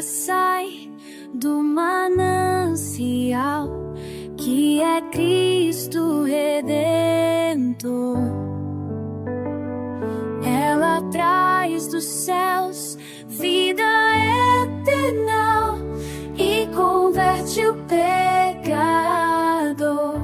sai do manancial que é Cristo Redentor. Ela traz dos céus vida eterna e converte o pecador.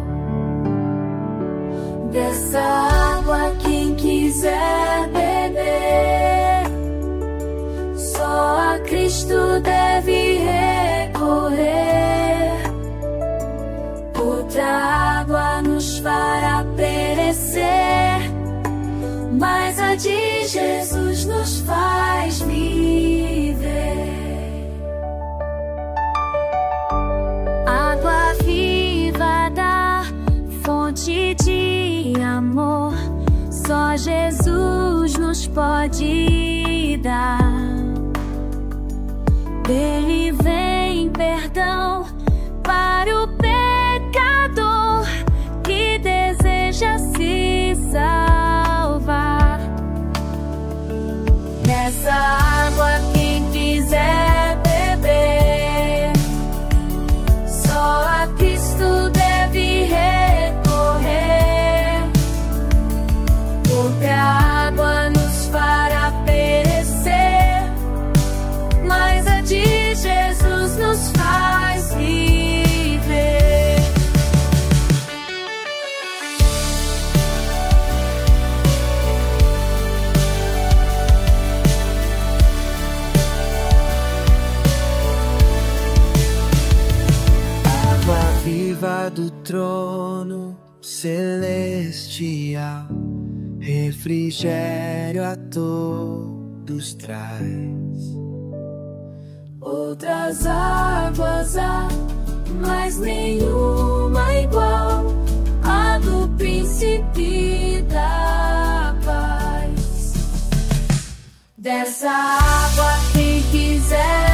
Dessa água quem quiser beber, só a Cristo deve recorrer. Outra água nos fará perecer, mas a de Jesus nos faz viver. Água viva da fonte de amor, só Jesus nos pode dar. Dele vem perdão para o pecador que deseja se salvar. Nessa água quem quiser beber, só a Cristo deve recorrer. Outra água nos fará perecer, mas a de Jesus nos faz viver. Água viva do trono celestial, refrigério a todos traz. Outras águas há, mas nenhuma igual a do príncipe da paz. Dessa água quem quiser